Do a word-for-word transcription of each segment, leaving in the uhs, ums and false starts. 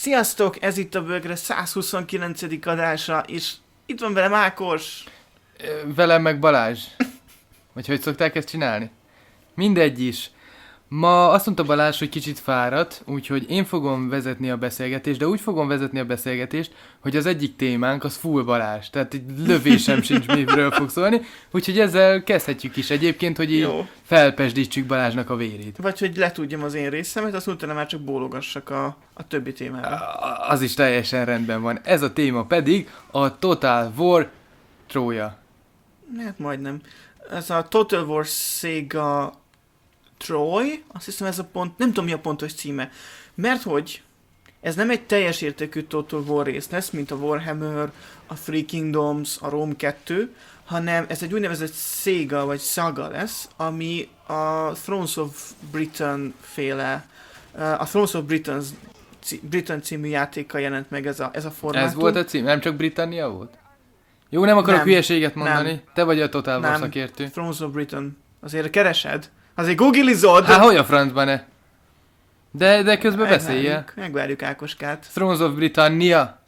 Sziasztok, ez itt a Bögre száz huszonkilencedik adása, és itt van velem Ákos. Velem meg Balázs. Vagy hogy szokták ezt csinálni? Mindegy is. Ma azt mondta Balázs, hogy kicsit fáradt, úgyhogy én fogom vezetni a beszélgetést, de úgy fogom vezetni a beszélgetést, hogy az egyik témánk az full Balázs. Tehát egy lövésem sincs, miről fog szólni. Úgyhogy ezzel kezdhetjük is egyébként, hogy így Jó. felpesdítsük Balázsnak a vérét. Vagy hogy letudjam az én részemet, azt utána már csak bólogassak a, a többi témára. A, az is teljesen rendben van. Ez a téma pedig a Total War Trója. Hát majdnem. Ez a Total War Sega Troy, azt hiszem ez a pont, nem tudom mi a pontos címe, mert hogy ez nem egy teljes értékű Total War rész lesz, mint a Warhammer, a Three Kingdoms, a Rome kettő, hanem ez egy úgynevezett Sega vagy Saga lesz, ami a Thrones of Britain féle, a Thrones of Britain, Britain című játékkal jelent meg ez a, ez a formátum. Ez volt a cím? Nem csak Britannia volt? Jó, nem akarok nem, hülyeséget mondani. Nem. Te vagy a Total War szakértő. Thrones of Britain. Azért keresed? Azért googlizod! Hát hogy a francban-e? De, de közben beszélje. Megvárjuk Ákoskát. Thrones of Britannia.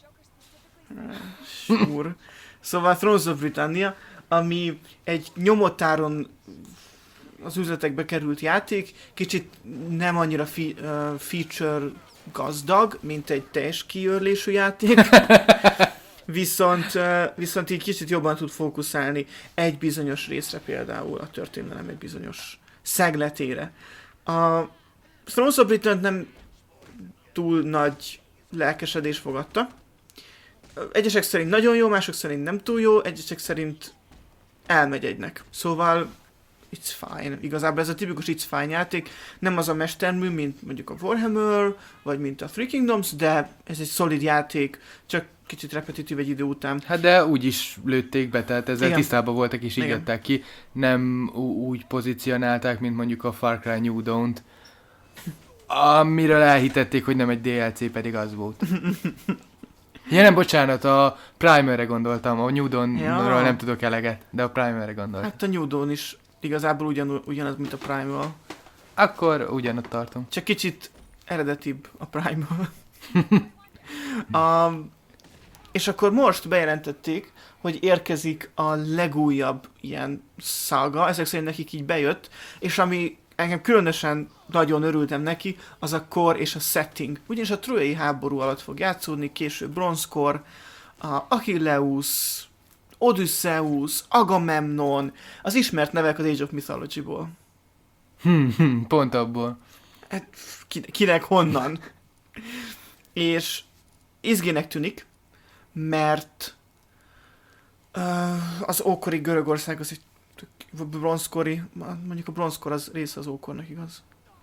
Sure. Szóval Thrones of Britannia, ami egy nyomotáron az üzletekbe került játék, kicsit nem annyira fi, uh, feature gazdag, mint egy teljes kiörlésű játék. Viszont, uh, viszont így kicsit jobban tud fókuszálni egy bizonyos részre, például a történelem egy bizonyos szegletére. A Thrones of Britain nem túl nagy lelkesedés fogadta. Egyesek szerint nagyon jó, mások szerint nem túl jó, egyesek szerint elmegy egynek. Szóval it's fine. Igazából ez a tipikus it's fine játék. Nem az a mestermű, mint mondjuk a Warhammer, vagy mint a Three Kingdoms, de ez egy szolid játék, csak kicsit repetitív egy idő után. Hát de úgy is lőtték be, tehát ezzel Igen. tisztában voltak és így adták ki. Nem úgy pozícionálták, mint mondjuk a Far Cry New Dawn-t, amiről elhitették, hogy nem egy dé el cé, pedig az volt. Ja nem, bocsánat, a Primerre gondoltam, a New Dawn-ról ja. nem tudok eleget, de a Primerre gondoltam. Hát a New Dawn is igazából ugyan, ugyanaz, mint a Primal. Akkor ugyanott tartom. Csak kicsit eredetibb a Primal. a... És akkor most bejelentették, hogy érkezik a legújabb ilyen szaga, ezek szerint nekik így bejött, és ami engem különösen nagyon örültem neki, az a kor és a setting. Ugyanis a trójai háború alatt fog játszódni, később bronzkor, a Achilleus, Odysseus, Agamemnon, az ismert nevek az Age of Mythology-ból. Hmm, hmm, pont abból. Hát, kinek honnan? És izgének tűnik, mert uh, az ókori Görögország az egy bronzkori, mondjuk a bronzkor az része az ókornak, igaz?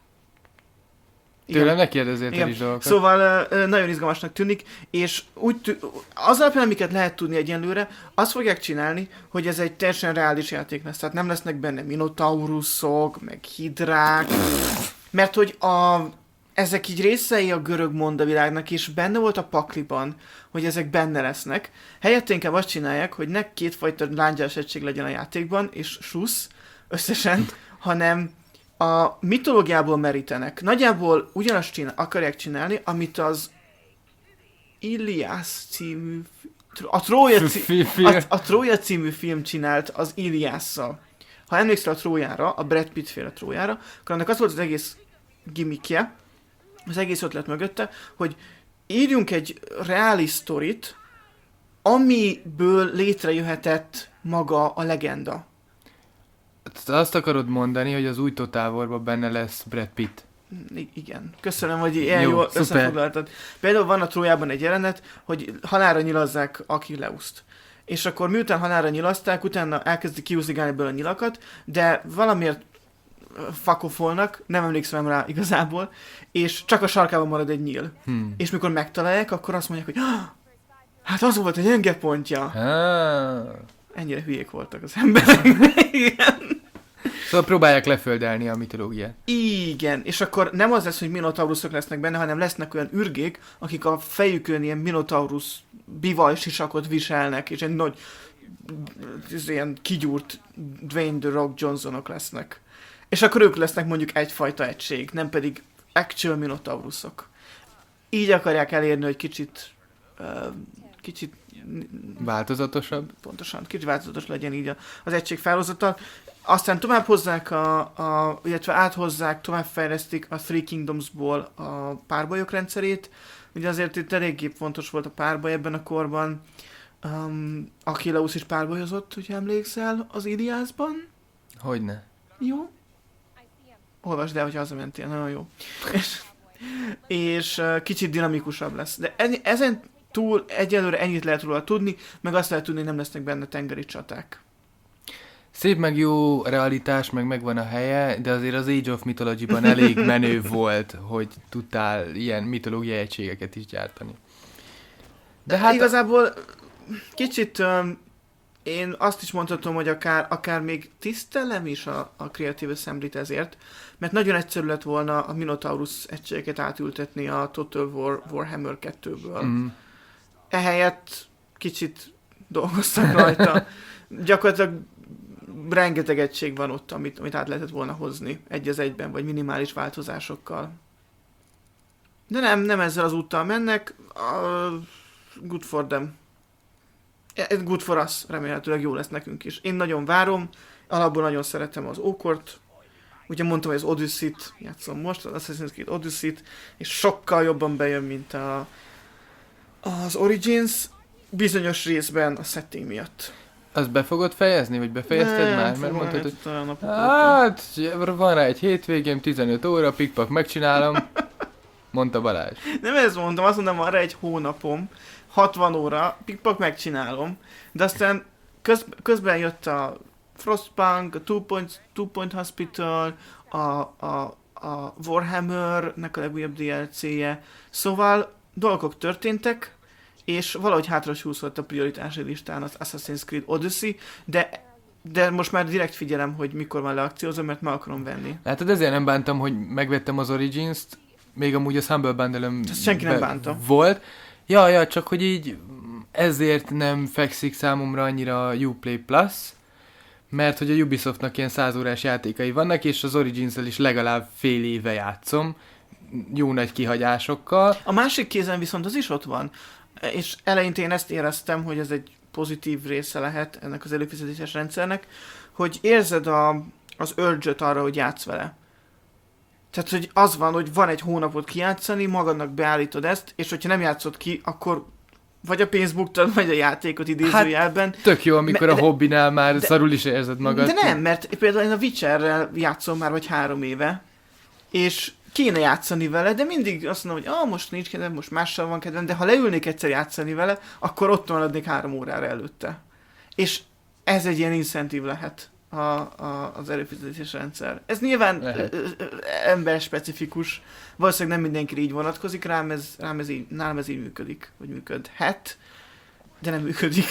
Tőlem ne kérdezzél te is dolgokat. Szóval uh, nagyon izgalmasnak tűnik, és úgy tű, az alapján, amiket lehet tudni egyenlőre, azt fogják csinálni, hogy ez egy teljesen reális játék lesz. Tehát nem lesznek benne minotaurusok, meg hidrák, mert hogy a ezek így részei a görög mondavilágnak, és benne volt a pakliban, hogy ezek benne lesznek. Helyette inkább azt csinálják, hogy ne kétfajta lángyás egység legyen a játékban, és susz összesen, hanem a mitológiából merítenek. Nagyjából ugyanazt csinál, akarják csinálni, amit az Ilias című... A Trója, cí, a, a Trója című film csinált az Iliasszal. Ha emlékszel a Trójára, a Brad Pitt féle Trójára, akkor annak az volt az egész gimmickje, az egész ötlet mögötte, hogy írjunk egy reális sztorit, amiből létrejöhetett maga a legenda. Azt akarod mondani, hogy az új Total Warban benne lesz Brad Pitt? I- igen. Köszönöm, hogy ilyen jó, jól összefoglaltad. Például van a Trójában egy jelenet, hogy halálra nyilazzák Achilleust. És akkor miután halálra nyilazták, utána elkezdik kiúzigálni belőle a nyilakat, de valamiért fakofolnak, nem emlékszem rá igazából, és csak a sarkában marad egy nyíl. Hmm. És mikor megtalálják, akkor azt mondják, hogy hát az volt a gyenge pontja. Ah. Ennyire hülyék voltak az emberek. Igen. Szóval próbálják leföldelni a mitológiát. Igen, és akkor nem az lesz, hogy minotaurusok lesznek benne, hanem lesznek olyan ürgék, akik a fejükön ilyen minotaurus bivajsisakot viselnek, és egy nagy ilyen kigyúrt Dwayne The Rock Johnsonok lesznek. És akkor ők lesznek mondjuk egyfajta egység, nem pedig actual minotaurusok. így akarják elérni, hogy kicsit, uh, kicsit változatosabb. Pontosan, kicsit változatos legyen így az egység felhozatal. Aztán tovább hozzák, a, a, illetve áthozzák, továbbfejlesztik a Three Kingdomsból a párbajok rendszerét. Ugye azért itt eléggé fontos volt a párbaj ebben a korban. Um, Achilleus is párbajozott, hogyha emlékszel, az Iliászban. Hogyne. Jó. Olvasd el, hogyha hazamentél, nagyon jó. és és uh, kicsit dinamikusabb lesz. De en, ezen túl egyelőre ennyit lehet róla tudni, meg azt lehet tudni, hogy nem lesznek benne tengeri csaták. Szép meg jó realitás, meg megvan a helye, de azért az Age of Mythology-ban elég menő volt, hogy tudtál ilyen mitológiai egységeket is gyártani. De hát igazából kicsit um, én azt is mondhatom, hogy akár, akár még tisztelem is a, a Creative Assembly-t ezért, mert nagyon egyszerű lett volna a Minotaurus egységeket átültetni a Total War Warhammer kettőből. Mm. Ehelyett kicsit dolgoztak rajta. Gyakorlatilag rengeteg egység van ott, amit, amit át lehetett volna hozni egy az egyben, vagy minimális változásokkal. De nem, nem ezzel az úttal mennek. Uh, good for them. Good for us. Remélhetőleg jó lesz nekünk is. Én nagyon várom. Alapból nagyon szeretem az Ókort. Ugye mondtam, hogy az Odyssey-t játszom most, az Assassin's Creed Odyssey-t, és sokkal jobban bejön, mint a, az Origins. Bizonyos részben a setting miatt. Azt be fogod fejezni, vagy befejezted nem, már? Mert mondtad, hogy hát, van rá egy hétvégém, tizenöt óra, pikpak megcsinálom, mondta Balázs. Nem ezt mondtam, azt mondom, van rá egy hónapom, hatvan óra, pikpak megcsinálom, de aztán köz, közben jött a Frostpunk, a Two Point, Two Point Hospital, a, a, a Warhammer-nek a legújabb dé el cé-je, szóval dolgok történtek, és valahogy hátrasúszott a prioritási listán az Assassin's Creed Odyssey, de, de most már direkt figyelem, hogy mikor van leakciózom, mert meg akarom venni. Látod, ezért nem bántam, hogy megvettem az Origins-t, még amúgy a Humble Bundle-öm senki nem bánta. Volt. Ja, ja, csak hogy így ezért nem fekszik számomra annyira a Uplay Plus, mert hogy a Ubisoftnak ilyen száz órás játékai vannak, és az Origins-el is legalább fél éve játszom, jó nagy kihagyásokkal. A másik kézen viszont az is ott van. És eleinte én ezt éreztem, hogy ez egy pozitív része lehet ennek az előfizetéses rendszernek, hogy érzed a, az urge-öt arra, hogy játsz vele. Tehát, hogy az van, hogy van egy hónapot kijátszani, magadnak beállítod ezt, és hogyha nem játszod ki, akkor vagy a pénzt buktad, vagy a játékot idézőjelben. Hát, tök jó, amikor de, a hobbinál már de, szarul is érzed magad. De nem, mert például én a Witcherrel játszom már vagy három éve, és kéne játszani vele, de mindig azt mondom, hogy ah, most nincs kedvem, most mással van kedvem, de ha leülnék egyszer játszani vele, akkor ott maradnék három órára előtte. És ez egy ilyen incentív lehet a, a, az előfizetéses rendszer. Ez nyilván emberspecifikus, valószínűleg nem mindenkire így vonatkozik, rám ez, rám ez így, nálam ez így működik, vagy működhet, de nem működik.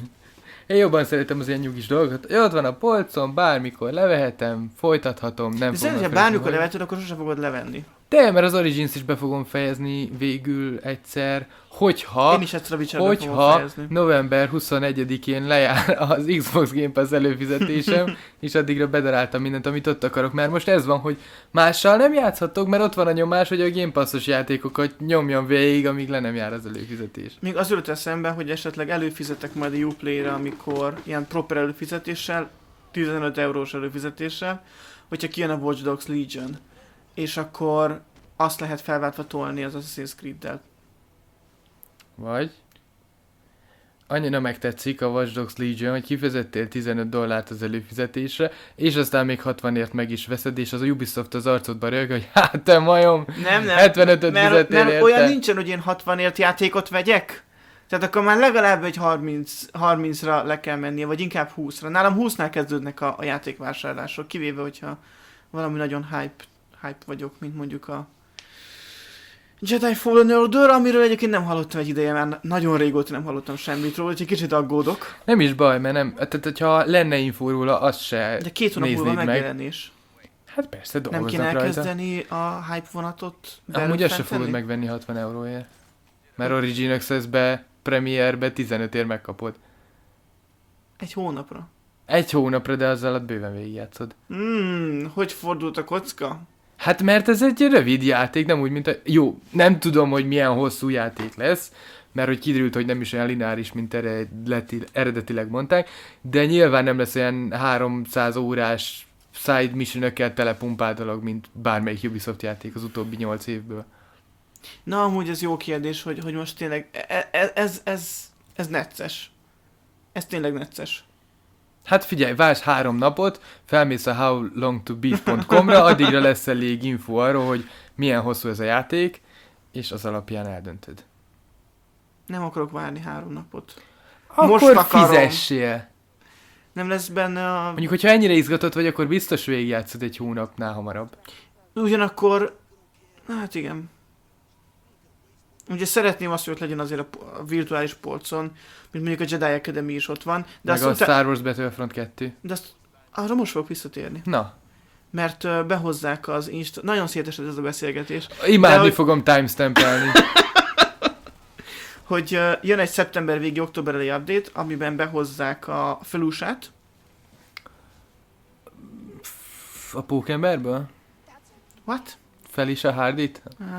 Én jobban szeretem az ilyen nyugis dolgokat. Jó, ott van a polcon, bármikor levehetem, folytathatom, nem de fogom szerintem, ha bármikor leveheted, akkor sosem fogod levenni. De, mert az Origins is be fogom fejezni végül egyszer, hogyha, Én is egyszer a Witcherbe hogyha fogom fejezni. november huszonegyedikén lejár az Xbox Game Pass előfizetésem, és addigra bedaráltam mindent, amit ott akarok. Mert most ez van, hogy mással nem játszhatok, mert ott van a nyomás, hogy a Game Passos játékokat nyomjam végig, amíg le nem jár az előfizetés. Még az jut eszembe, hogy esetleg előfizetek majd a Uplay-re, amikor ilyen proper előfizetéssel, tizenöt eurós előfizetéssel, hogyha kijön a Watch Dogs Legion, és akkor azt lehet felváltva tolni az Assassin's Creed-del. Vagy annyira megtetszik a Watch Dogs Legion, hogy kifizettél tizenöt dollárt az előfizetésre, és aztán még hatvanért meg is veszed, és az a Ubisoft az arcodba rög, hogy hát te majom, nem, nem, hetvenötöt mert, fizettél mert érte. olyan nincsen, hogy én hatvanért játékot vegyek. Tehát akkor már legalább egy harminc, harmincra le kell mennie, vagy inkább húszra. Nálam húsznál kezdődnek a, a játékvásárlások, kivéve, hogyha valami nagyon hype, hype vagyok, mint mondjuk a Jedi Fallen Order, amiről egyébként nem hallottam egy ideje, mert nagyon régóta nem hallottam semmit róla, úgyhogy kicsit aggódok. Nem is baj, mert nem, tehát hogyha lenne infó róla, azt se De két hónap múlva meg. megjelenés. Hát persze, Nem dolgoznak kéne rajta. elkezdeni a hype vonatot Amúgy azt se fogod megvenni hatvan euróért. Mert Origin Access-be, Premiere-be tizenöt ér megkapod. Egy hónapra. Egy hónapra, de azzal alatt bőven végigjátszod. Hmm, hogy fordult a kocka? Hát mert ez egy rövid játék, nem úgy, mint a... Jó, nem tudom, hogy milyen hosszú játék lesz, mert hogy kiderült, hogy nem is olyan lineáris, mint eredeti, eredetileg mondták, de nyilván nem lesz olyan háromszáz órás side mission-ökkel telepumpált dolog, mint bármelyik Ubisoft játék az utóbbi nyolc évből. Na, amúgy ez jó kérdés, hogy, hogy most tényleg, e- e- ez, ez, ez necces. Ez tényleg necces. Hát figyelj, vársz három napot, felmész a how long to beat pont com-ra, addigra lesz elég info arról, hogy milyen hosszú ez a játék, és az alapján eldöntöd. Nem akarok várni három napot. Akkor Most akarom. fizessél! Nem lesz benne a... Mondjuk, hogyha ennyire izgatott vagy, akkor biztos végigjátszod egy hónapnál hamarabb. Ugyanakkor... Hát igen. Ugye szeretném azt, hogy ott legyen azért a, a virtuális polcon, mint mondjuk a Jedi Academy is ott van. De Meg azt a utá... Star Wars Battlefront kettő. De azt arra most fogok visszatérni. Na, Mert uh, behozzák az Insta... Nagyon szétesett ez a beszélgetés. imádni hogy- fogom timestampelni. Hogy uh, jön egy szeptember végi, október elejé update, amiben behozzák a Felusát. A pókemberből? What? Fel is a Hardit?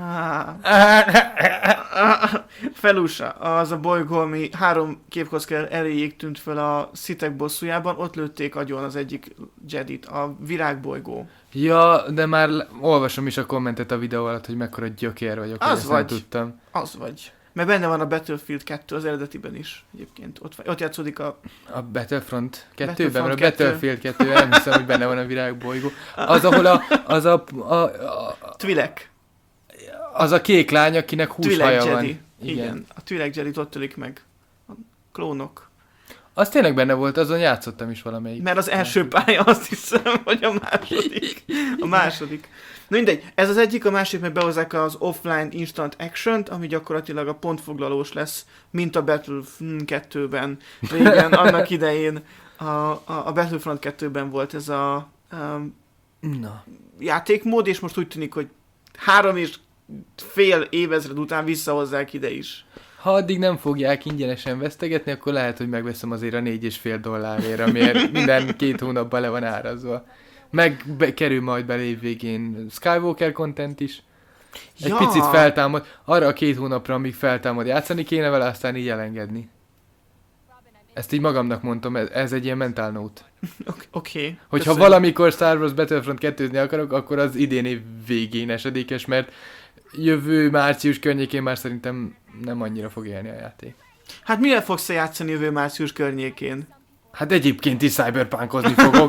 Ah. Felusa, az a bolygó, ami három képkocka erejéig tűnt fel a Sithek bosszújában, ott lőtték agyon az egyik Jedit, a virágbolygó. Ja, de már l- olvasom is a kommentet a videó alatt, hogy mekkora gyökér vagyok, Az hogy ezt nem vagy. tudtam. Az vagy. Mert benne van a Battlefield kettő az eredetiben is egyébként. Ott, ott játszódik a... A Battlefront kettőben, Battlefront mert a Battlefield kettőben nem hiszem, hogy benne van a virágbolygó. Az, ahol a, az a, a, a, Twi'lek. az a kék lány, akinek húshaja Twi'lek van. Jedi. Igen. Igen. A Twi'lek Jedit ott ölik meg. A klónok. Az tényleg benne volt, azon játszottam is valamelyik. Mert az első pálya, azt hiszem, hogy a második. A második. Na mindegy, ez az egyik, a másik meg behozzák az offline instant action-t, ami gyakorlatilag a pontfoglalós lesz, mint a Battlefront kettőben. Régen, annak idején a, a, a Battlefront kettőben volt ez a, a Na. játékmód, és most úgy tűnik, hogy három és fél évezred után visszahozzák ide is. Ha addig nem fogják ingyenesen vesztegetni, akkor lehet, hogy megveszem azért a négy és fél dollárért, amiért minden két hónapban le van árazva. Meg be, kerül majd bele évvégén Skywalker content is. Egy Ja. picit feltámad, arra a két hónapra, amíg feltámad, játszani kéne vele, aztán így elengedni. Ezt így magamnak mondtam, ez, ez egy ilyen mental note. Oké. Okay. Hogyha valamikor Star Wars Battlefront kettőzni akarok, akkor az idén év végén esedékes, mert jövő március környékén már szerintem nem annyira fog élni a játék. Hát mire fogsz játszani jövő március környékén? Hát egyébként is cyberpunkozni fogok.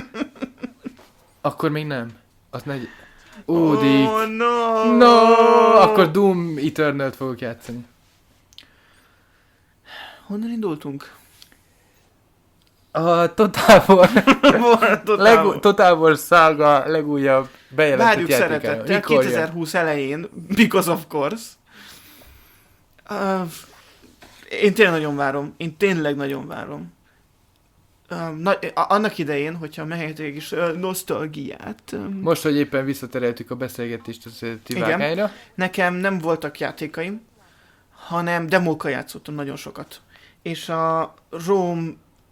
Akkor még nem. Azt ne... Ódik. Oh, no! No! Akkor Doom Eternal-t fogok játszani. Honnan indultunk? A Total War... Total Legu... War. Total War Saga legújabb bejelentett Várjuk játékája. szeretettel, Mikor jön? kétezer-húsz elején, because of course. Uh, én tényleg nagyon várom, én tényleg nagyon várom. Uh, na, a- annak idején, hogyha megengedték egy kis uh, nosztalgiát, um, Most, hogy éppen visszatereltük a beszélgetést az Tivágányra. nekem nem voltak játékaim, hanem demókkal játszottam nagyon sokat. És a Rome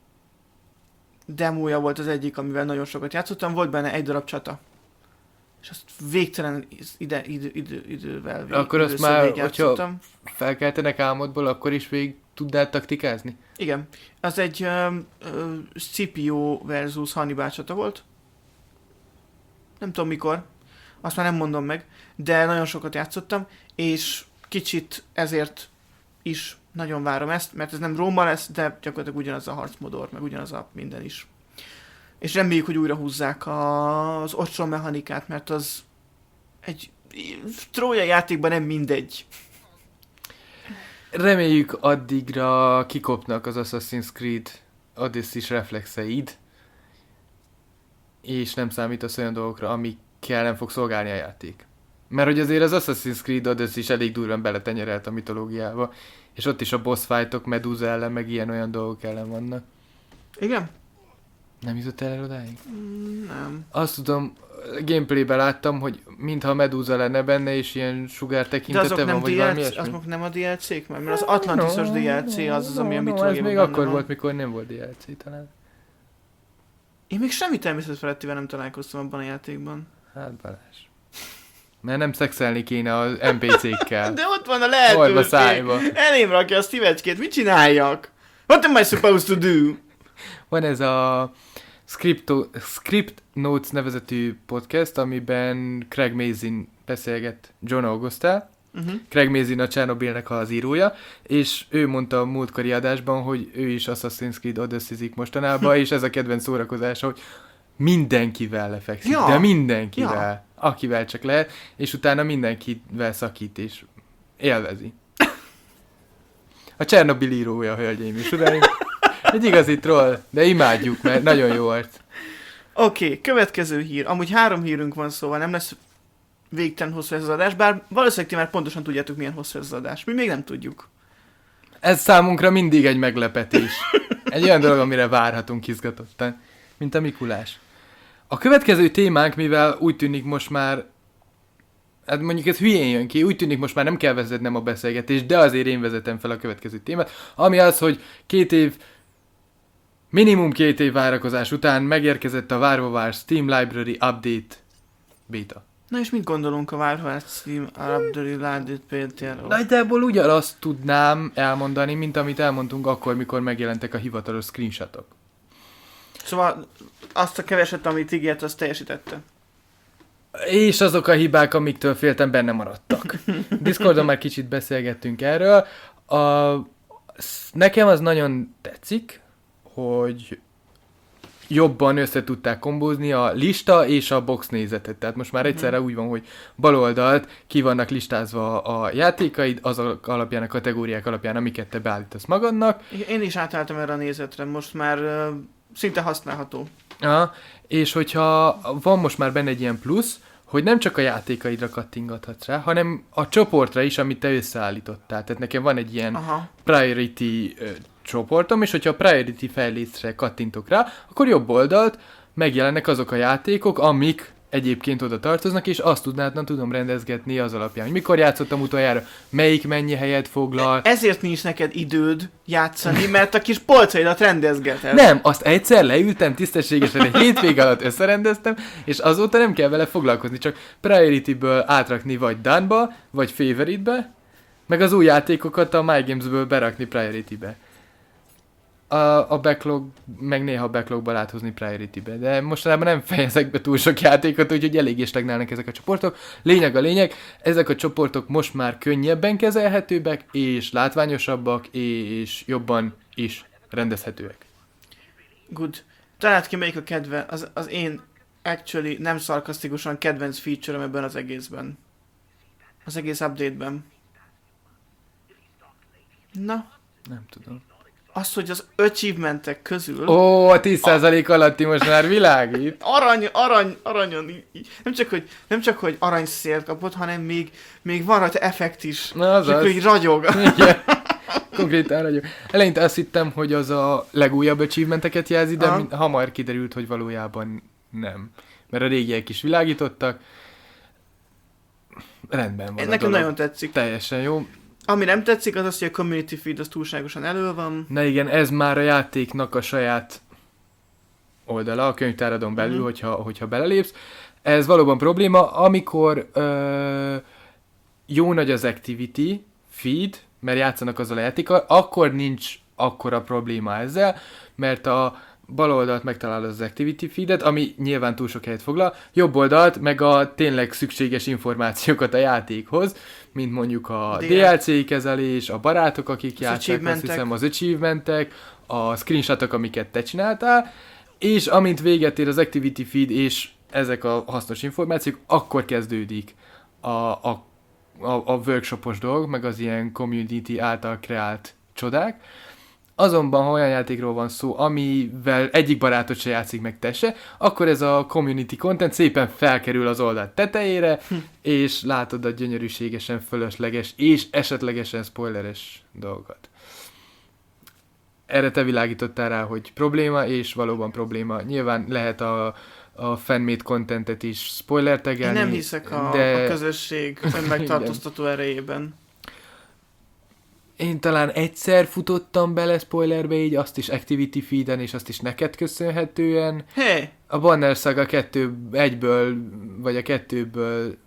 demója volt az egyik, amivel nagyon sokat játszottam, volt benne egy darab csata. És azt végtelen ide, idő, idő, idővel vég, Akkor azt időször már, végigjátszottam. Felkeltenek álmodból, akkor is végig tudnád taktikázni? Igen. Az egy um, uh, Scipio versus Hannibal csata volt. Nem tudom mikor. Azt már nem mondom meg. De nagyon sokat játszottam, és kicsit ezért is nagyon várom ezt, mert ez nem Róma lesz, de gyakorlatilag ugyanaz a harcmodor, meg ugyanaz a minden is. És reméljük, hogy újra húzzák az ostrom mechanikát, mert az egy Trója játékban nem mindegy. Reméljük addigra kikopnak az Assassin's Creed Odyssey-s reflexeid, és nem számítasz olyan dolgokra, amikkel nem fog szolgálni a játék. Mert hogy azért az Assassin's Creed Odyssey is elég durván beletenyerelt a mitológiába, és ott is a boss fightok Medusa ellen, meg ilyen-olyan dolgok ellen vannak. Igen? Nem jutott el odáig? Mm, nem. Azt tudom, gameplayben láttam, hogy mintha Medusa lenne benne, és ilyen sugár De tekintete azok van, nem vagy valami D L C, ilyesmi. azok nem a D L C-k, mert mert az Atlantisos D L C az az, ami a no, no, ez mitológiában még benne akkor van. volt, mikor nem volt D L C talán. Én még semmi természetfelettivel nem találkoztam abban a játékban. Hát Balázs. Mert nem szexelni kéne az en pé cé-kkel. De ott van a Hajba lehetőség. szájba. Elém rakja a szívecskét, mit csináljak? What am I supposed to do? Van ez a Scripto, Script Notes nevezetű podcast, amiben Craig Mazin beszélget John August-tel. Uh-huh. Craig Mazin a Csernobylnek az írója, és ő mondta a múltkori adásban, hogy ő is Assassin's Creed Odyssey-zik mostanában, és ez a kedvenc szórakozása, hogy mindenkivel lefekszik, ja. de mindenkivel, ja. akivel csak lehet, és utána mindenkivel szakít, és élvezi. A Csernobyl írója, hölgyeim és uraim. Egy igazi troll, de imádjuk, mert nagyon jó arc. Oké, okay, következő hír. Amúgy három hírünk van, szóval nem lesz végtelen hosszú ez az adás, bár valószínűleg ti már pontosan tudjátok, milyen hosszú ez az adás. Mi még nem tudjuk. Ez számunkra mindig egy meglepetés. Egy olyan dolog, amire várhatunk izgatottan, mint a Mikulás. A következő témánk, mivel úgy tűnik most már, hát mondjuk ez hülyén jön ki, úgy tűnik most már nem kell vezetnem a beszélgetést, de azért én vezetem fel a következő témát, ami az, hogy két év, minimum két év várakozás után megérkezett a várva várt Steam Library Update beta. Na és mit gondolunk a várva Steam Library Update bétáról? Nagyjából ugyanazt tudnám elmondani, mint amit elmondtunk akkor, mikor megjelentek a hivatalos screenshotok. Szóval azt a keveset, amit ígért, azt teljesítette. És azok a hibák, amiktől féltem, benne maradtak. Discordon már kicsit beszélgettünk erről. A, nekem az nagyon tetszik, hogy jobban össze tudták kombózni a lista és a box nézetet. Tehát most már egyszerre úgy van, hogy bal oldalt ki vannak listázva a játékaid, azok alapján, a kategóriák alapján, amiket te beállítasz magadnak. Én is átálltam erre a nézetre, most már uh, szinte használható. Ja, és hogyha van most már benne egy ilyen plusz, hogy nem csak a játékaidra kattingathatsz rá, hanem a csoportra is, amit te összeállítottál. Tehát nekem van egy ilyen Aha. priority ö, csoportom, és hogyha a priority fejlécre kattintok rá, akkor jobb oldalt megjelennek azok a játékok, amik egyébként oda tartoznak, és azt tudnám, tudom rendezgetni az alapján, hogy mikor játszottam utoljára, melyik mennyi helyet foglal. Ezért nincs neked időd játszani, mert a kis polcaidat rendezgeted. Nem, azt egyszer leültem tisztességesen, egy hétvége alatt összerendeztem, és azóta nem kell vele foglalkozni, csak priority-ből átrakni vagy done-ba, vagy favorite-be, meg az új játékokat a MyGames-ből berakni priority-be. A, a backlog, meg néha a backlogba áthozni priority-be, de mostanában nem fejezek be túl sok játékot, úgyhogy eléggé stagnálnak ezek a csoportok. Lényeg a lényeg, ezek a csoportok most már könnyebben kezelhetőbbek, és látványosabbak, és jobban is rendezhetőek. Good. Találd ki, melyik a kedve, az, az én actually nem szarkasztikusan kedvenc feature-öm ebben az egészben. Az egész update-ben. Na? Nem tudom. Az, hogy az achievementek közül... Ó, a tíz százalék a... alatti most már világít. Arany, arany, aranyon. Nem csak, hogy, nem csak, hogy aranyszélt kapott, hanem még, még van rajta effekt is. Na, az és akkor így ragyog. Igen. Konkrétan ragyog. Eleinte azt hittem, hogy az a legújabb achievementeket jelzi, de mind, hamar kiderült, hogy valójában nem. Mert a régiek is világítottak. Rendben van. Nekem nagyon tetszik. Teljesen jó. Ami nem tetszik, az az, hogy a community feed az túlságosan elő van. Na igen, ez már a játéknak a saját oldala, a könyvtáradon belül, mm-hmm. hogyha, hogyha belelépsz. Ez valóban probléma, amikor ö, jó nagy az activity feed, mert játszanak azzal a játékkal, akkor nincs akkora probléma ezzel, mert a bal oldalt megtalálod az activity feedet, ami nyilván túl sok helyet foglal, jobb oldalt meg a tényleg szükséges információkat a játékhoz, mint mondjuk a dé el cé kezelés, a barátok, akik az játszák, azt hiszem, az achievementek, a screenshotok, amiket te csináltál, és amint véget ér az activity feed és ezek a hasznos információk, akkor kezdődik a, a, a, a workshopos dolg, meg az ilyen community által kreált csodák. Azonban, ha olyan játékról van szó, amivel egyik barátod se játszik meg te se, akkor ez a community content szépen felkerül az oldal tetejére, hm. és látod a gyönyörűségesen fölösleges és esetlegesen spoileres dolgokat. Erre te világítottál rá, hogy probléma, és valóban probléma. Nyilván lehet a, a fanmade contentet is spoiler tagelni. Én nem hiszek a, de... a közösség önmegtartóztató erejében. Én talán egyszer futottam bele spoilerbe, így azt is activity feeden, és azt is neked köszönhetően. Hey. A Banner Saga kettő egyből, vagy a kettőből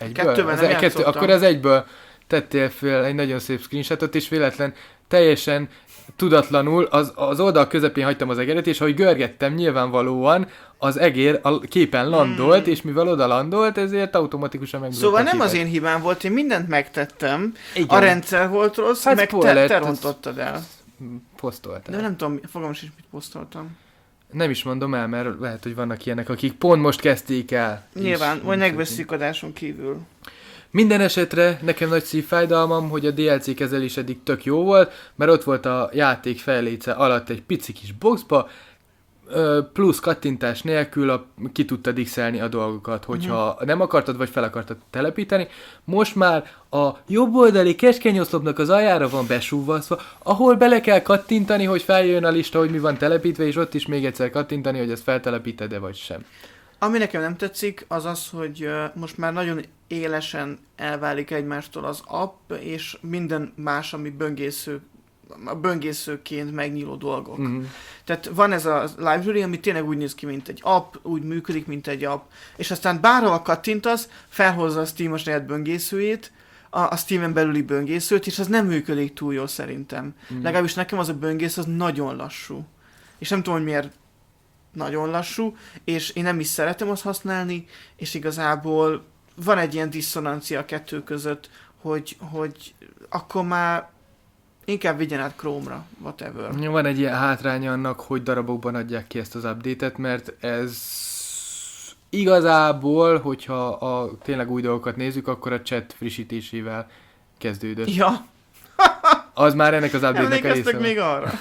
Egyből? Kettőben nem az, kettő, játszottam. Akkor az egyből tettél fel egy nagyon szép screenshotot, és véletlen teljesen tudatlanul az, az oldal közepén hagytam az egeret, és ahogy görgettem, nyilvánvalóan az egér a képen landolt, hmm. és mivel oda landolt, ezért automatikusan megbukott. Szóval nem az én hibám volt, én mindent megtettem, igen. A rendszer volt rossz, hát meg te, te rontottad el. Posztoltál. De nem tudom, fogalmam is, mit posztoltam. Nem is mondom el, mert lehet, hogy vannak ilyenek, akik pont most kezdték el. Nyilván, vagy megbeszéljük adáson kívül. Minden esetre nekem nagy szívfájdalmam, hogy a dé el cé kezelés eddig tök jó volt, mert ott volt a játék fejléce alatt egy pici kis boxba, plusz kattintás nélkül a, ki tudtad x-elni a dolgokat, hogyha uh-huh. nem akartad, vagy fel akartad telepíteni. Most már a jobb oldali keskeny oszlopnak az aljára van besúvaszva, ahol bele kell kattintani, hogy feljön a lista, hogy mi van telepítve, és ott is még egyszer kattintani, hogy ezt feltelepíted-e vagy sem. Ami nekem nem tetszik, az az, hogy most már nagyon élesen elválik egymástól az app, és minden más, ami böngésző, a böngészőként megnyíló dolgok. Uh-huh. Tehát van ez a library, ami tényleg úgy néz ki, mint egy app, úgy működik, mint egy app, és aztán bárhol kattintasz, felhozza a Steam a saját böngészőjét, a, a Steamen belüli böngészőt, és az nem működik túl jól szerintem. Uh-huh. Legalábbis nekem az a böngész az nagyon lassú. És nem tudom, hogy miért nagyon lassú, és én nem is szeretem azt használni, és igazából van egy ilyen diszonancia a kettő között, hogy, hogy akkor már inkább vigyen át Chrome-ra, whatever. Van egy ilyen hátránya annak, hogy darabokban adják ki ezt az update-et, mert ez igazából, hogyha a tényleg új dolgokat nézzük, akkor a chat frissítésével kezdődött. Ja. Az már ennek az update-nek a része. Emlékeztek még arra?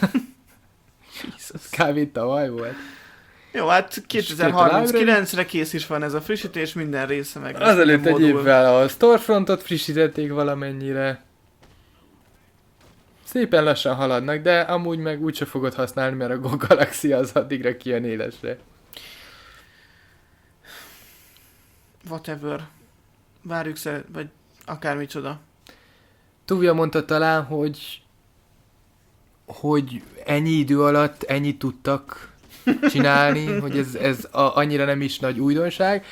Kb. Tavaly volt. Jó, hát kétezer-harminckilencre kész is van ez a frissítés, minden része meg. Azelőtt egy évvel a Storefrontot frissítették valamennyire. Szépen lassan haladnak, de amúgy meg úgyse fogod használni, mert a Go Galaxy az addigra kijön élesre. Whatever. Várjuk szeret, vagy akármicsoda. Tuvia mondta talán, hogy hogy ennyi idő alatt ennyit tudtak csinálni, hogy ez, ez a, annyira nem is nagy újdonság,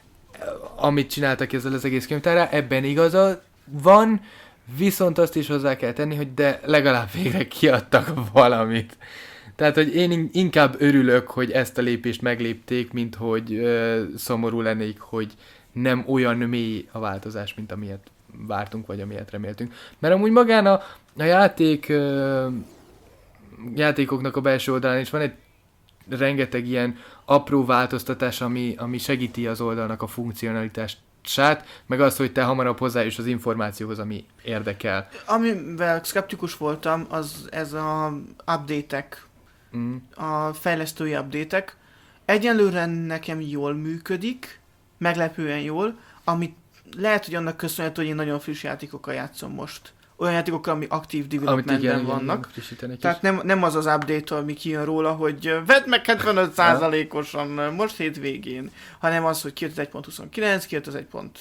amit csináltak ezzel az egész könyvtárral, ebben igaza van, viszont azt is hozzá kell tenni, hogy de legalább végre kiadtak valamit. Tehát, hogy én inkább örülök, hogy ezt a lépést meglépték, mint hogy ö, szomorú lennék, hogy nem olyan mély a változás, mint amilyet vártunk, vagy amilyet reméltünk. Mert amúgy magán a, a játék ö, játékoknak a belső oldalán is van egy rengeteg ilyen apró változtatás, ami, ami segíti az oldalnak a funkcionalitását, meg az, hogy te hamarabb hozzájuss az információhoz, ami érdekel. Amivel szkeptikus voltam, az ez a update-ek, mm. a fejlesztői update-ek. Egyenlőre nekem jól működik, meglepően jól, amit lehet, hogy annak köszönhető, hogy én nagyon friss játékokkal játszom most. Olyan játékokkal, ami aktív developmentben vannak. Igen, tehát nem, nem az az update, ami kijön róla, hogy vedd meg hetvenöt százalékosan most hétvégén, hanem az, hogy kijött az egy pont huszonkilenc, kijött az egy pont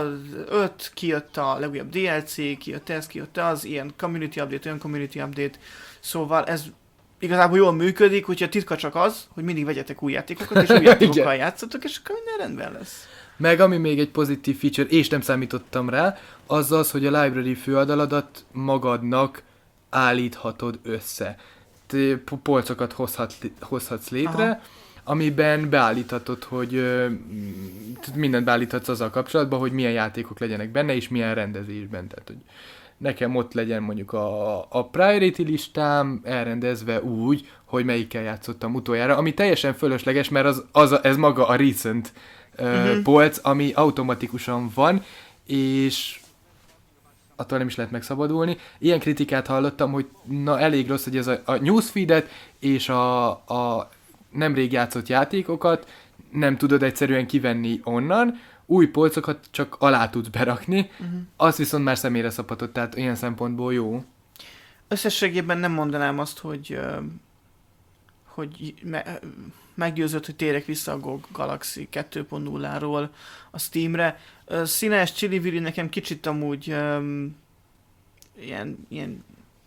öt, kijött a legújabb dé el cé, kijött ez, kijött az, ilyen community update, olyan community update. Szóval ez igazából jól működik, úgyhogy a titka csak az, hogy mindig vegyetek új játékokat, és új játékokkal játszatok, és akkor minden rendben lesz. Meg ami még egy pozitív feature, és nem számítottam rá, az az, hogy a library főoldaladat magadnak állíthatod össze. Te polcokat hozhat, hozhatsz létre, aha, amiben beállíthatod, hogy ö, mindent beállíthatsz azzal kapcsolatban, hogy milyen játékok legyenek benne, és milyen rendezésben. Tehát, hogy nekem ott legyen mondjuk a, a priority listám elrendezve úgy, hogy melyikkel játszottam utoljára, ami teljesen fölösleges, mert az, az a, ez maga a recent uh-huh. polc, ami automatikusan van, és attól nem is lehet megszabadulni. Ilyen kritikát hallottam, hogy na elég rossz, hogy ez a, a newsfeedet és a, a nemrég játszott játékokat nem tudod egyszerűen kivenni onnan, új polcokat csak alá tudsz berakni, uh-huh. azt viszont már személyre szabhatod, tehát ilyen szempontból jó. Összességében nem mondanám azt, hogy, hogy me- meggyőzött, hogy térek vissza a Go Galaxy kettő pont nulláról a Steamre. Színes csili-vili nekem kicsit amúgy um, ilyen, ilyen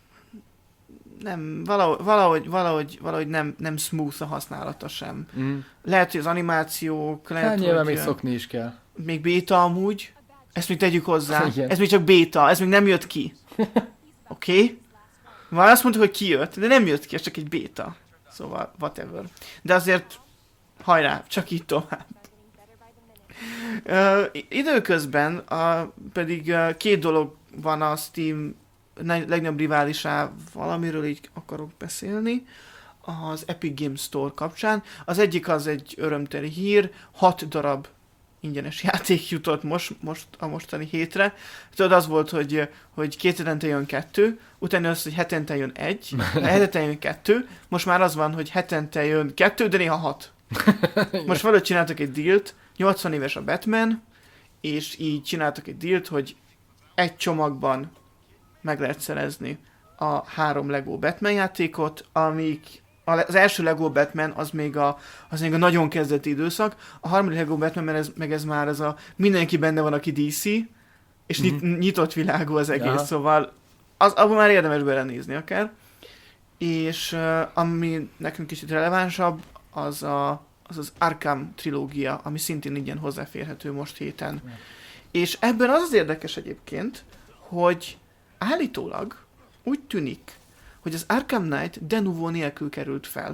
nem, valahogy, valahogy, valahogy, valahogy nem, nem smooth a használata sem. Mm. Lehet, hogy az animációk, lehet, hát, nyilván hogy... még szokni is kell. Még béta amúgy, Ezt még tegyük hozzá. Igen. Ez még csak béta, ez még nem jött ki. Oké? Okay? Már azt mondtuk, hogy kijött, de nem jött ki, ez csak egy béta. Szóval, whatever. De azért, hajrá, csak így tovább. Uh, időközben uh, pedig uh, két dolog van a Steam legnagyobb riválisával, amiről így akarok beszélni, az Epic Games Store kapcsán. Az egyik az egy örömteli hír, hat darab ingyenes játék jutott most, most a mostani hétre. Tudod, az volt, hogy, hogy két hetente jön kettő, utána az, hogy hetente jön egy, hetente jön kettő, most már az van, hogy hetente jön kettő, de néha hat. Most valahogy csináltak egy dealt, nyolcvan éves a Batman, és így csináltak egy dealt, hogy egy csomagban meg lehet szerezni a három Lego Batman játékot, amik az első Lego Batman az még a, az még a nagyon kezdeti időszak, a harmadik Lego Batman meg ez, meg ez már az a mindenki benne van, aki dé cé, és mm-hmm. nyit, nyitott világú az egész, ja. Szóval az, abban már érdemes belenézni akár. És uh, ami nekünk kicsit relevánsabb, az a, az, az Arkham trilógia, ami szintén ingyen hozzáférhető most héten. Ja. És ebben az az érdekes egyébként, hogy állítólag úgy tűnik, hogy az Arkham Knight de novo nélkül került fel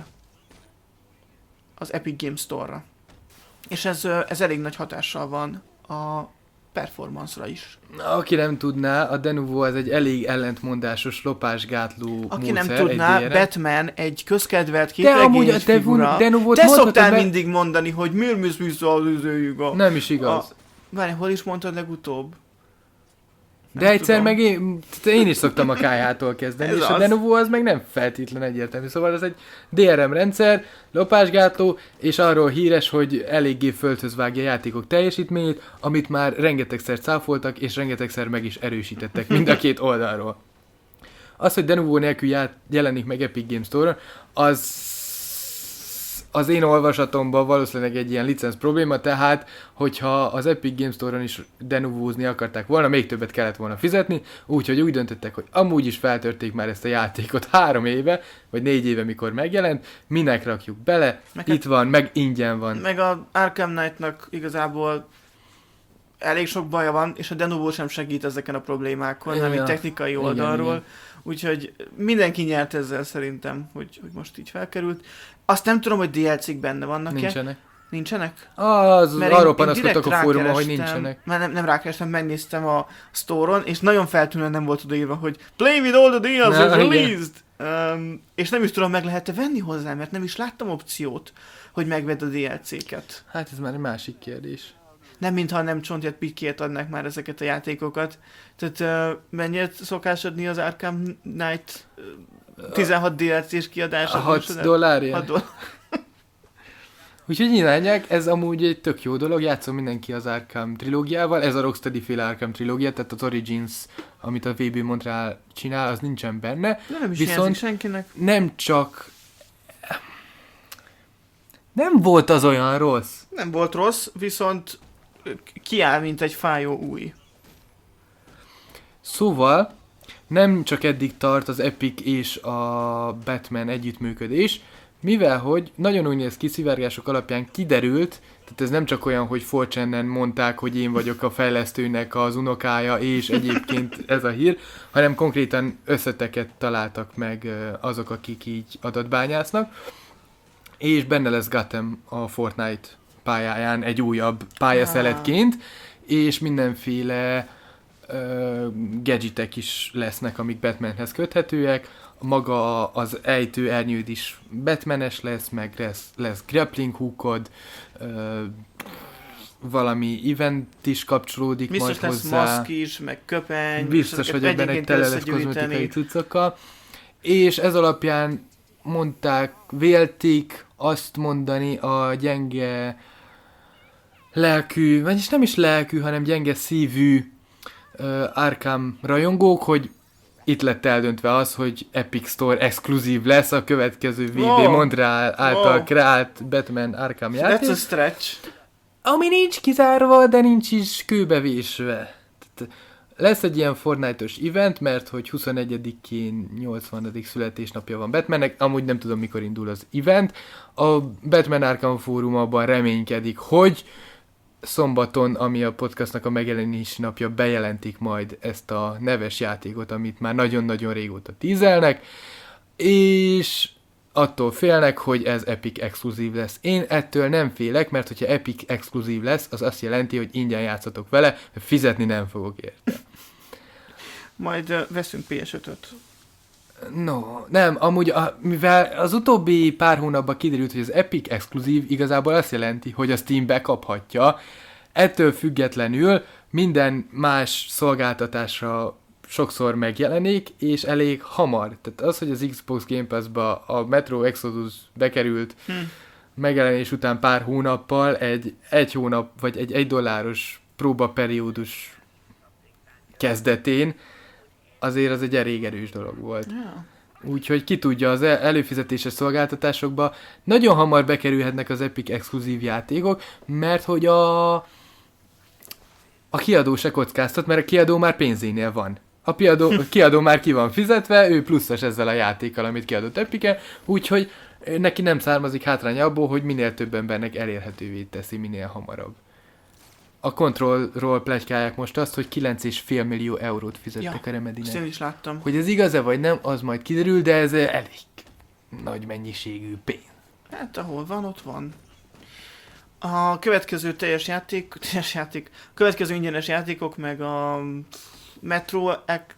az Epic Games Store-ra. És ez, ez elég nagy hatással van a performance-ra is. Aki nem tudná, a de novo az egy elég ellentmondásos lopásgátló Aki módszer. nem tudná, egy Batman egy közkedvelt képregényes te figura. De te szoktál be... mindig mondani, hogy miért mi visszaüzőjük a... Nem is igaz. A... Várj, hol is mondtad legutóbb? De nem egyszer tudom. Meg én, én is szoktam a kájától kezdeni, és az. A de novo az meg nem feltétlen egyértelmű. Szóval ez egy dé er em rendszer, lopásgátló, és arról híres, hogy eléggé földhöz vágja a játékok teljesítményét, amit már rengetegszer cáfoltak, és rengetegszer meg is erősítettek mind a két oldalról. Az, hogy de novo nélkül já- jelenik meg Epic Games Store-on, az az én olvasatomban valószínűleg egy ilyen licenc probléma, tehát hogyha az Epic Games Store-on is de novo-zni akarták volna, még többet kellett volna fizetni, úgyhogy úgy döntöttek, hogy amúgy is feltörték már ezt a játékot három éve, vagy négy éve, mikor megjelent, minek rakjuk bele, meg itt hát, van, meg ingyen van. Meg a Arkham Knight-nak igazából elég sok baja van, és a de novo sem segít ezeken a problémákon, ja, hanem technikai oldalról. Igen, igen. Úgyhogy mindenki nyert ezzel szerintem, hogy, hogy most így felkerült. Azt nem tudom, hogy dé el cé-k benne vannak-e. Nincsenek. Nincsenek? Az, arról panaszkodtak a fórumon, hogy nincsenek. Már nem, nem rákerestem, megnéztem a store-on, és nagyon feltűnően nem volt odaírva, hogy Play with all the dé el cés released! Um, és nem is tudom, meg lehet-e venni hozzá, mert nem is láttam opciót, hogy megvedd a dé el cé-ket. Hát ez már egy másik kérdés. Nem mintha nem csontját pikét adnák már ezeket a játékokat. Tehát uh, mennyit szokás adni az Arkham Knight uh, tizenhat dé el cés kiadása? hat dollárja? hat dollár. Úgyhogy nyilvánják, ez amúgy egy tök jó dolog, játszom mindenki az Arkham trilógiával, ez a Rocksteady féle Arkham trilógia, tehát az Origins, amit a vé bé Montreal csinál, az nincsen benne. De nem is viszont senkinek. Nem csak... Nem volt az olyan rossz. Nem volt rossz, viszont kiáll, mint egy fájó új. Szóval nem csak eddig tart az Epic és a Batman együttműködés, mivel hogy nagyon úgy néz ki, szivárgások alapján kiderült, tehát ez nem csak olyan, hogy four chanen mondták, hogy én vagyok a fejlesztőnek az unokája, és egyébként ez a hír, hanem konkrétan összeteket találtak meg azok, akik így adatbányásznak, és benne lesz Gotham a Fortnite pályáján egy újabb pályaszeletként, és mindenféle uh, gadgetek is lesznek, amik Batmanhez köthetőek. Maga az ejtő ernyőd is Batmanes lesz, meg lesz, lesz grappling hookod, uh, valami event is kapcsolódik biztos majd hozzá. Biztos lesz maszk is, meg köpeny. Biztos vagyok benne, hogy tele lesz kozmetikai cuccokkal. És ez alapján mondták, vélték azt mondani a gyenge lelkű, vagyis nem is lelkű, hanem gyenge szívű uh, Arkham rajongók, hogy itt lett eldöntve az, hogy Epic Store exkluzív lesz a következő vé bé oh. Montreal által oh. kreált Batman Arkham játék. That's a stretch. Ami nincs kizárva, de nincs is kőbevésve. Tehát lesz egy ilyen Fortnite-os event, mert hogy huszonegyedikén nyolcvanadik születésnapja van Batmannek, amúgy nem tudom mikor indul az event. A Batman Arkham fórum abban reménykedik, hogy szombaton, ami a podcastnak a megjelenési napja, bejelentik majd ezt a neves játékot, amit már nagyon-nagyon régóta tízelnek, és attól félnek, hogy ez Epic exkluzív lesz. Én ettől nem félek, mert hogyha Epic exkluzív lesz, az azt jelenti, hogy ingyen játszatok vele, fizetni nem fogok érte. Majd uh, veszünk pé es ötöt. No, nem, amúgy a, mivel az utóbbi pár hónapban kiderült, hogy az Epic exkluzív igazából azt jelenti, hogy a Steam bekaphatja, ettől függetlenül minden más szolgáltatásra sokszor megjelenik, és elég hamar. Tehát az, hogy az Xbox Game Pass-ba a Metro Exodus bekerült hm. megjelenés után pár hónappal egy egy hónap, vagy egy egy dolláros próbaperiódus kezdetén, azért az egy elég erős dolog volt. Yeah. Úgyhogy ki tudja, az előfizetéses szolgáltatásokba nagyon hamar bekerülhetnek az Epic exkluzív játékok, mert hogy a, a kiadó se kockáztat, mert a kiadó már pénzénél van. A, piadó, a kiadó már ki van fizetve, ő pluszos ezzel a játékkal, amit kiadott Epic-e, úgyhogy neki nem származik hátránya abból, hogy minél több embernek elérhetővé teszi minél hamarabb. A Controlról pletykálják most azt, hogy kilenc egész öt millió eurót fizettek ja, a Remedynek. Én is láttam. Hogy ez igaz-e vagy nem, az majd kiderül, de ez elég nagy mennyiségű pénz. Hát ahol van, ott van. A következő teljes játék, teljes játék, következő ingyenes játékok meg a Metro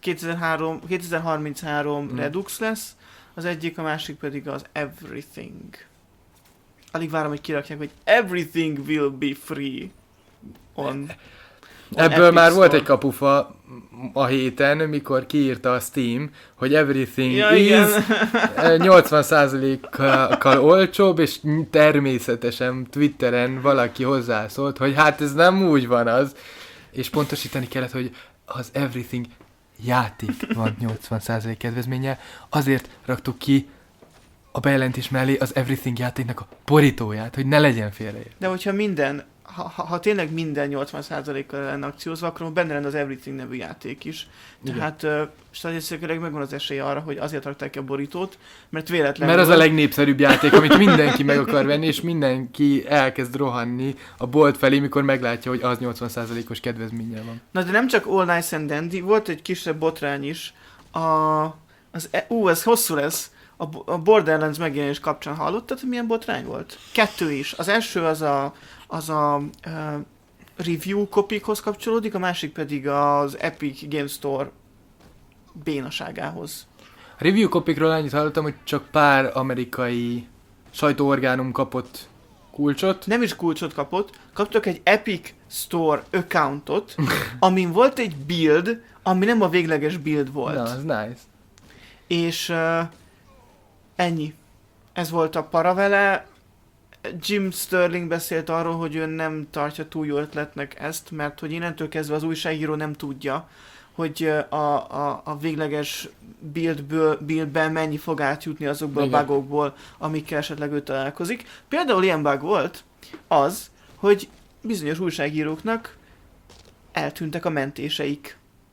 kétezer-harminchárom hmm. Redux lesz, az egyik, a másik pedig az Everything. Alig várom, hogy kirakják, hogy Everything will be free. On, on Ebből Epic már Store. Volt egy kapufa a héten, mikor kiírta a Steam, hogy everything ja, is nyolcvan százalékkal olcsóbb, és természetesen Twitteren valaki hozzászólt, hogy hát ez nem úgy van az, és pontosítani kellett, hogy az everything játék van nyolcvan százalék kedvezménnyel, azért raktuk ki a bejelentés mellé az everything játéknak a borítóját, hogy ne legyen félreért. De hogyha minden Ha, ha, ha tényleg minden nyolcvan százalékkal lenne akciózva, akkor benne lenne az Everything nevű játék is. Tehát uh, statisztikailag megvan az esélye arra, hogy azért rakták ki a borítót, mert véletlenül... Mert az a legnépszerűbb játék, amit mindenki meg akar venni, és mindenki elkezd rohanni a bolt felé, mikor meglátja, hogy az nyolcvan százalékos kedvezménnyel van. Na de nem csak All Nice and Dandy, volt egy kisebb botrány is. A, az, ú, ez hosszú lesz. A, a Borderlands megjelenés kapcsán hallottad, hogy milyen botrány volt? Kettő is. Az első az a az a uh, review kopikhoz kapcsolódik, a másik pedig az Epic Game Store bénaságához. A review kopikról annyit hallottam, hogy csak pár amerikai sajtóorgánum kapott kulcsot. Nem is kulcsot kapott, kaptak egy Epic Store accountot, amin volt egy build, ami nem a végleges build volt. Na, az nice. És uh, ennyi. Ez volt a para vele. Jim Sterling beszélt arról, hogy ő nem tartja túl jó ötletnek ezt, mert hogy innentől kezdve az újságíró nem tudja, hogy a, a, a végleges buildből, buildben mennyi fog átjutni azokból igen. a bugokból, amikkel esetleg ő találkozik. Például ilyen bug volt az, hogy bizonyos újságíróknak eltűntek a mentéseik.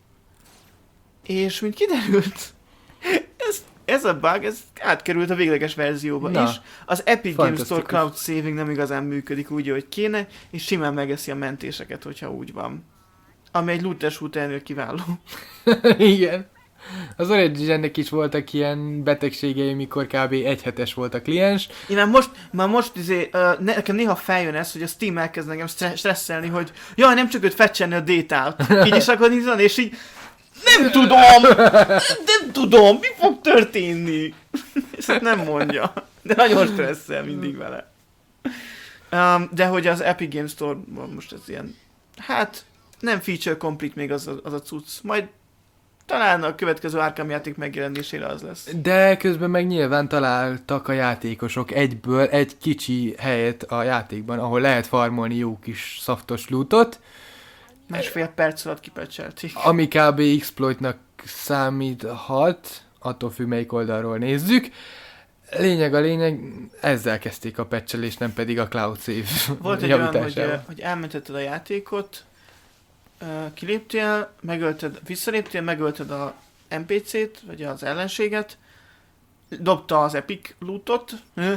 És mint kiderült, ez Ez a bug, ez átkerült a végleges verzióba Na, is. Az Epic Games Store Cloud Saving nem igazán működik úgy, ahogy kéne, és simán megeszi a mentéseket, hogyha úgy van. Ami egy looter shooternél kiváló. Igen. Az Origin-nek is voltak ilyen betegségei, mikor kb. egy hetes volt a kliens. Én már most, már most izé, uh, nekem néha feljön ez, hogy a Steam elkezd engem stresszelni, hogy jaj, nem csak őt fetcselni a détát. Így is akkor nézem, és így nem tudom! Nem tudom! Mi fog történni? Ezt nem mondja. De nagyon stresszel mindig vele. Um, de hogy az Epic Games Store most ez ilyen... Hát, nem feature complete még az a, az a cucc. Majd talán a következő Arkham játék megjelenésére az lesz. De közben meg nyilván találtak a játékosok egyből egy kicsi helyet a játékban, ahol lehet farmolni jó kis szaftos lootot. Másfél perc alatt kipecselték. Ami kb. Exploitnak számíthat, attól függ, melyik oldalról nézzük. Lényeg a lényeg, ezzel kezdték a patchelést, nem pedig a Cloud Save Volt egy olyan, hogy, hogy elmentetted a játékot, kiléptél, megölted, visszaléptél, megölted a en pé cét, vagy az ellenséget, dobta az Epic lootot,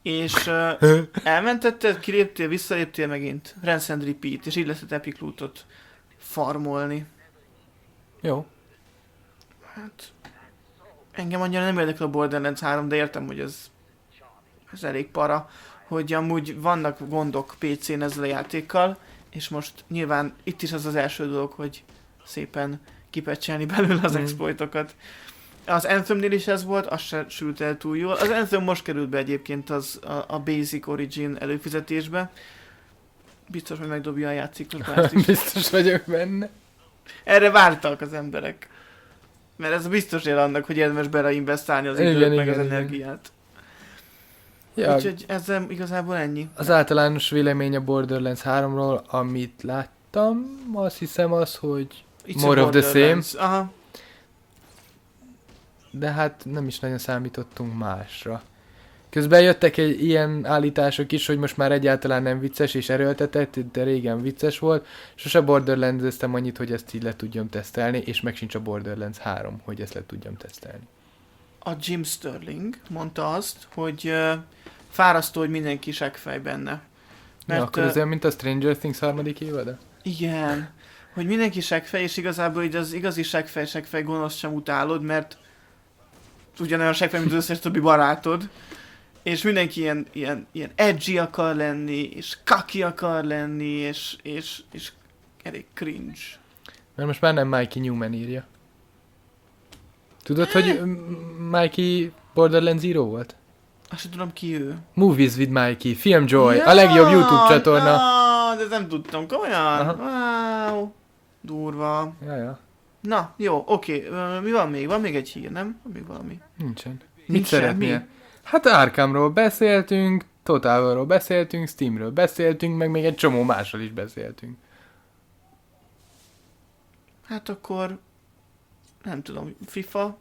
és uh, elmentetted, kiléptél, visszaléptél megint. Rinse and repeat, és így lehet Epic Lootot farmolni. Jó. Hát... Engem annyira nem érdekel a Borderlands három, de értem, hogy ez, ez elég para, hogy amúgy vannak gondok pé cén ezzel a játékkal, és most nyilván itt is az az első dolog, hogy szépen kipecselni belőle az mm. exploitokat. Az Anthemnél is ez volt, az se sült el túl jól. Az Anthem most került be egyébként az, a, a Basic Origin előfizetésbe. Biztos, hogy megdobja a játékot. Biztos vagyok benne. Erre vártak az emberek. Mert ez biztos ér annak, hogy érdemes beleinvestálni az időt, meg igen, az igen. energiát. Ja, úgyhogy ezzel igazából ennyi. Az általános vélemény a Borderlands háromról, amit láttam, azt hiszem az, hogy It's more of the same. Aha. De hát nem is nagyon számítottunk másra. Közben jöttek egy ilyen állítások is, hogy most már egyáltalán nem vicces és erőltetett, de régen vicces volt. Sose Borderlands-eztem annyit, hogy ezt így le tudjam tesztelni, és meg sincs a Borderlands három, hogy ezt le tudjam tesztelni. A Jim Sterling mondta azt, hogy uh, fárasztó, hogy mindenki seggfej benne. Mert, ja, akkor uh, ez olyan, mint a Stranger Things harmadik évada? Igen. Hogy mindenki seggfej, és igazából így az igazi seggfej, seggfej gonosz sem utálod, mert ugyanolyan seggfej, mint az összes többi barátod. És mindenki ilyen, ilyen, ilyen edgy akar lenni, és kaki akar lenni, és, és, és elég cringe. Mert most már nem Mikey Newman írja. Tudod, eh. hogy Mikey Borderlands író volt? Azt sem tudom, ki ő. Movies with Mikey, Filmjoy, ja, a legjobb YouTube csatorna. Na, de nem tudtam, komolyan? Aha. Wow. Durva. Ja, ja. Na, jó, oké. Okay. Mi van még? Van még egy hír, nem? Van még valami? Nincsen. Mit Nincs szeretnél? Mi? Hát Arkhamról beszéltünk, Total War-ról beszéltünk, Steamről beszéltünk, meg még egy csomó másról is beszéltünk. Hát akkor... Nem tudom, FIFA?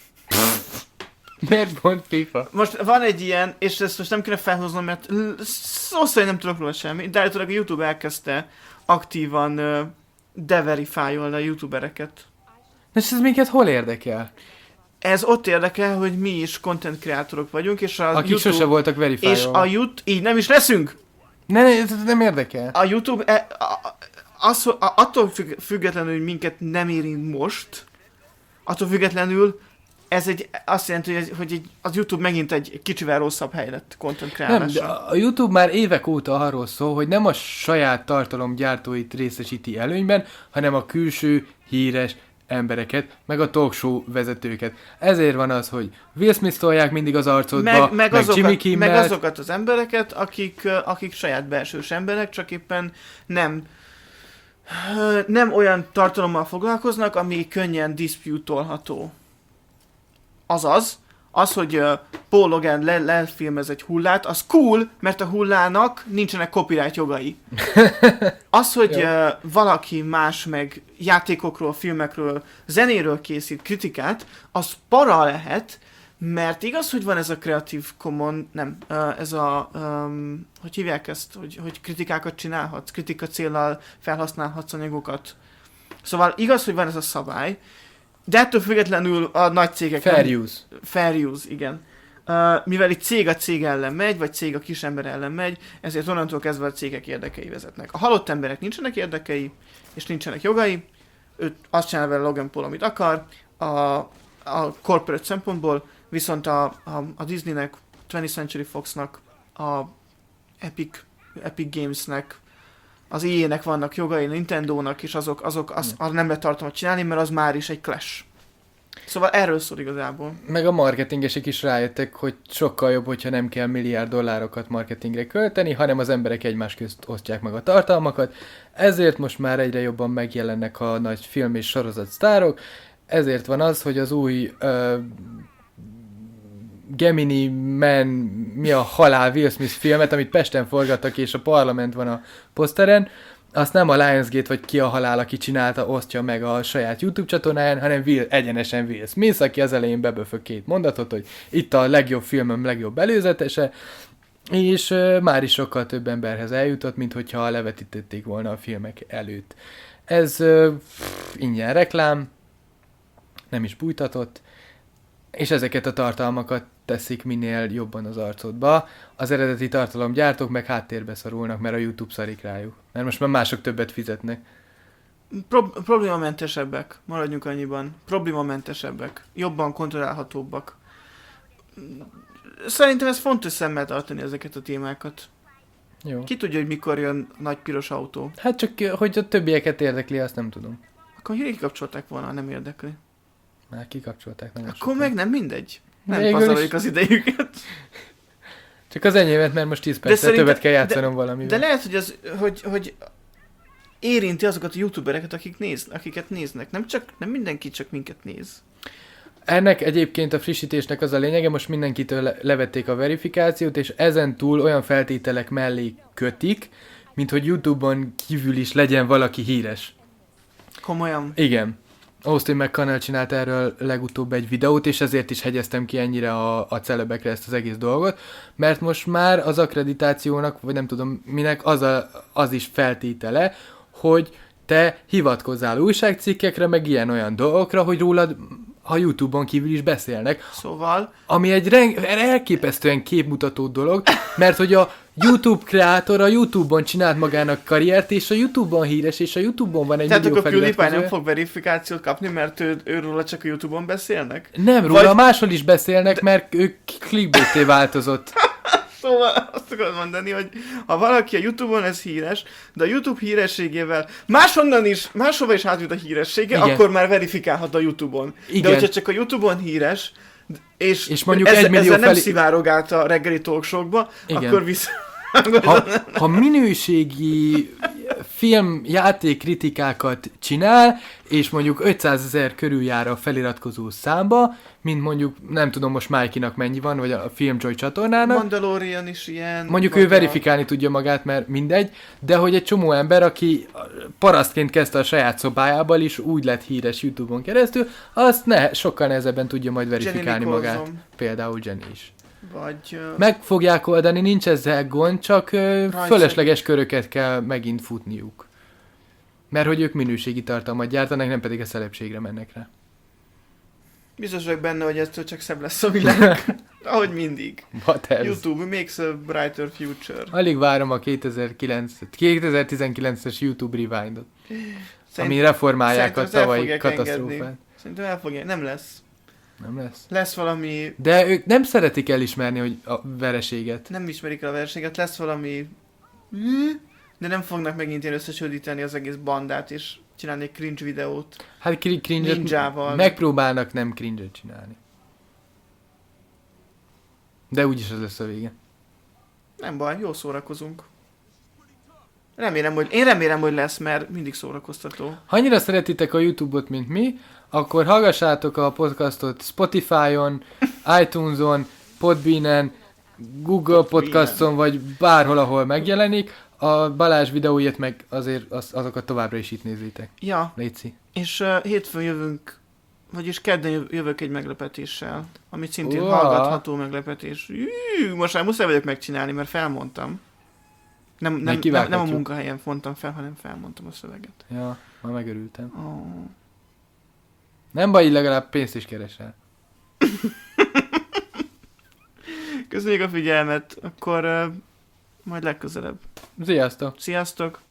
Miért pont FIFA? Most van egy ilyen, és ezt most nem kéne felhoznom, mert szó szerint nem tudok róla semmi, de állítólag a YouTube elkezdte aktívan uh, deverifájolni a youtubereket. És ez minket hol érdekel? Ez ott érdekel, hogy mi is content kreatorok vagyunk, és a Akik YouTube... sose voltak verifájolva. És a YouTube... Így nem is leszünk! Ne, ne, ez nem érdekel. A YouTube... E, a, az, a, attól függ, függetlenül, hogy minket nem érint most, attól függetlenül ez egy, azt jelenti, hogy, hogy egy, az YouTube megint egy, egy kicsivel rosszabb hely lett content kreálásra. Nem, de a YouTube már évek óta arról szól, hogy nem a saját tartalomgyártóit részesíti előnyben, hanem a külső híres embereket, meg a talkshow vezetőket. Ezért van az, hogy Will Smith tolják mindig az arcodba, meg, meg, meg azokat, Jimmy Kimmel. meg azokat az embereket, akik, akik saját belsős emberek, csak éppen nem nem olyan tartalommal foglalkoznak, ami könnyen dispute-olható. Azaz, az, hogy uh, Paul Logan le- lefilmez egy hullát, az cool, mert a hullának nincsenek copyright jogai. Az, hogy uh, valaki más meg játékokról, filmekről, zenéről készít kritikát, az para lehet, mert igaz, hogy van ez a Creative Commons, nem, uh, ez a, um, hogy hívják ezt, hogy, hogy kritikákat csinálhatsz, kritika céllal felhasználhatsz anyagokat. Szóval igaz, hogy van ez a szabály, de ettől függetlenül a nagy cégek... Fair nem, use. Fair use, igen. Uh, mivel itt cég a cég ellen megy, vagy cég a kis ember ellen megy, ezért onnantól kezdve a cégek érdekei vezetnek. A halott emberek nincsenek érdekei, és nincsenek jogai, ő azt csinál vele Logan Paul, amit akar, a, a corporate szempontból, viszont a, a, a Disneynek, twentieth Century Foxnak, a Epic, Epic Gamesnek, az í á-nek vannak jogai, Nintendónak, és azok, azok az, az nem lehet tartalmat csinálni, mert az már is egy clash. Szóval erről szól igazából. Meg a marketingesek is rájöttek, hogy sokkal jobb, hogyha nem kell milliárd dollárokat marketingre költeni, hanem az emberek egymás közt osztják meg a tartalmakat. Ezért most már egyre jobban megjelennek a nagy film és sorozat sztárok. Ezért van az, hogy az új uh, Gemini Man, mi a halál Will Smith filmet, amit Pesten forgattak, és a Parlament van a poszteren, azt nem a Lionsgate vagy ki a halál, aki csinálta, osztja meg a saját YouTube csatornáján, hanem Will, egyenesen Will Smith, aki az elején beböfög két mondatot, hogy itt a legjobb filmem, legjobb előzetese, és uh, már is sokkal több emberhez eljutott, mint hogyha levetítették volna a filmek előtt. Ez uh, pff, ingyen reklám, nem is bújtatott, és ezeket a tartalmakat teszik minél jobban az arcodba. Az eredeti tartalomgyártók meg háttérbe szorulnak, mert a YouTube szarik rájuk. Mert most már mások többet fizetnek. Pro- problémamentesebbek, maradjunk annyiban. Problémamentesebbek, jobban kontrollálhatóbbak. Szerintem ez fontos szemmel tartani ezeket a témákat. Jó. Ki tudja, hogy mikor jön nagy piros autó. Hát csak, hogy a többieket érdekli, azt nem tudom. Akkor hírek kikapcsolták volna, ha nem érdekli. Már kikapcsolták. Nem Akkor meg nem mindegy. Nem Végül pazaroljuk is. az idejüket. Csak az enyémet, mert most tíz perccel szerintem- többet kell játszanom De valamivel. lehet, hogy, az, hogy, hogy érinti azokat a youtubereket, akik néz, akiket néznek. Nem, csak, nem mindenki csak minket néz. Ennek egyébként a frissítésnek az a lényege, most mindenkitől le- levették a verifikációt, és ezen túl olyan feltételek mellé kötik, mint hogy YouTube-on kívül is legyen valaki híres. Komolyan. Igen. Austin McConnell csinált erről legutóbb egy videót, és ezért is hegyeztem ki ennyire a, a celebekre ezt az egész dolgot, mert most már az akkreditációnak, vagy nem tudom minek, az, a, az is feltétele, hogy te hivatkozzál újságcikkekre, meg ilyen-olyan dolgokra, hogy rólad, ha YouTube-on kívül is beszélnek, Szóval, ami egy reng- elképesztően képmutató dolog, mert hogy a YouTube kreátor a YouTube-on csinált magának karriert, és a YouTube-on híres, és a YouTube-on van egy tehát millió akkor PewDiePie nem feliratkozója. fog verifikációt kapni, mert ő, őről csak a YouTube-on beszélnek? Nem, róla Vagy- máshol is beszélnek, mert ő clickbait-té változott. Szóval azt akarod mondani, hogy ha valaki a YouTube-on ez híres, de a YouTube hírességével máshonnan is, máshova is átjut a híressége, Igen. akkor már verifikálhat a YouTube-on. Igen. De hogyha csak a YouTube-on híres, és, És mondjuk ezzel, egy millió ezzel nem feli- szivárog át a reggeli talkshowkba, Igen. akkor vissza... Ha, ha minőségi film, játék kritikákat csinál, és mondjuk ötszázezer körül jár a feliratkozó számba, mint mondjuk, nem tudom most Mikey-nak mennyi van, vagy a Filmjoy csatornának, Mandalorian is ilyen. mondjuk vagy ő a- verifikálni tudja magát, mert mindegy, de hogy egy csomó ember, aki parasztként kezdte a saját szobájában is, úgy lett híres YouTube-on keresztül, azt ne, sokkal nehezebben tudja majd verifikálni Jenny magát. Nicholson, Például Jenny is. Vagy... Uh, Meg fogják oldani, nincs ezzel gond, csak ö, Rajta- fölösleges köröket kell megint futniuk. Mert hogy ők minőségi tartalmat gyártanak, nem pedig a szelepségre mennek rá. biztos vagyok benne, hogy ettől csak szebb lesz a világ. Ahogy mindig. What else? YouTube makes a brighter future. Alig várom a kétezer-kilenc kétezer-tizenkilences YouTube Rewindot, Szerint- ami reformálják szerintem a ezt el tavalyi fogják katasztrófát. engedni. Szerintem el fogja, nem lesz. Nem lesz. Lesz valami, De ők nem szeretik elismerni, hogy a vereséget. nem ismerik el a versenyeket, lesz valami, de nem fognak megint ilyen összesödíteni az egész bandát, és csinálni egy cringe videót. Hát cri- cringe-et Ninjával. megpróbálnak nem cringe-et csinálni. De úgyis az lesz a vége. Nem baj, jól szórakozunk. Remélem, hogy, én remélem, hogy lesz, mert mindig szórakoztató. Ha annyira szeretitek a YouTube-ot, mint mi, akkor hallgassátok a podcastot Spotify-on, iTunes-on, Podbean-en, Google Podcaston, vagy bárhol, ahol megjelenik. A Balázs videóját meg azért az, azokat továbbra is itt nézzétek. Ja, Léci. és uh, hétfőn jövünk, vagyis kedden jö- jövök egy meglepetéssel, amit szintén Uá. hallgatható meglepetés. Jú, most már muszáj vagyok megcsinálni, mert felmondtam. Nem, nem, nem, nem a kivághatjuk. munkahelyen mondtam fel, hanem felmondtam a szöveget. Ja, már megörültem. Oh. Nem baj, így legalább pénzt is keresel. Köszönjük a figyelmet, akkor uh, majd legközelebb. Sziasztok! Sziasztok!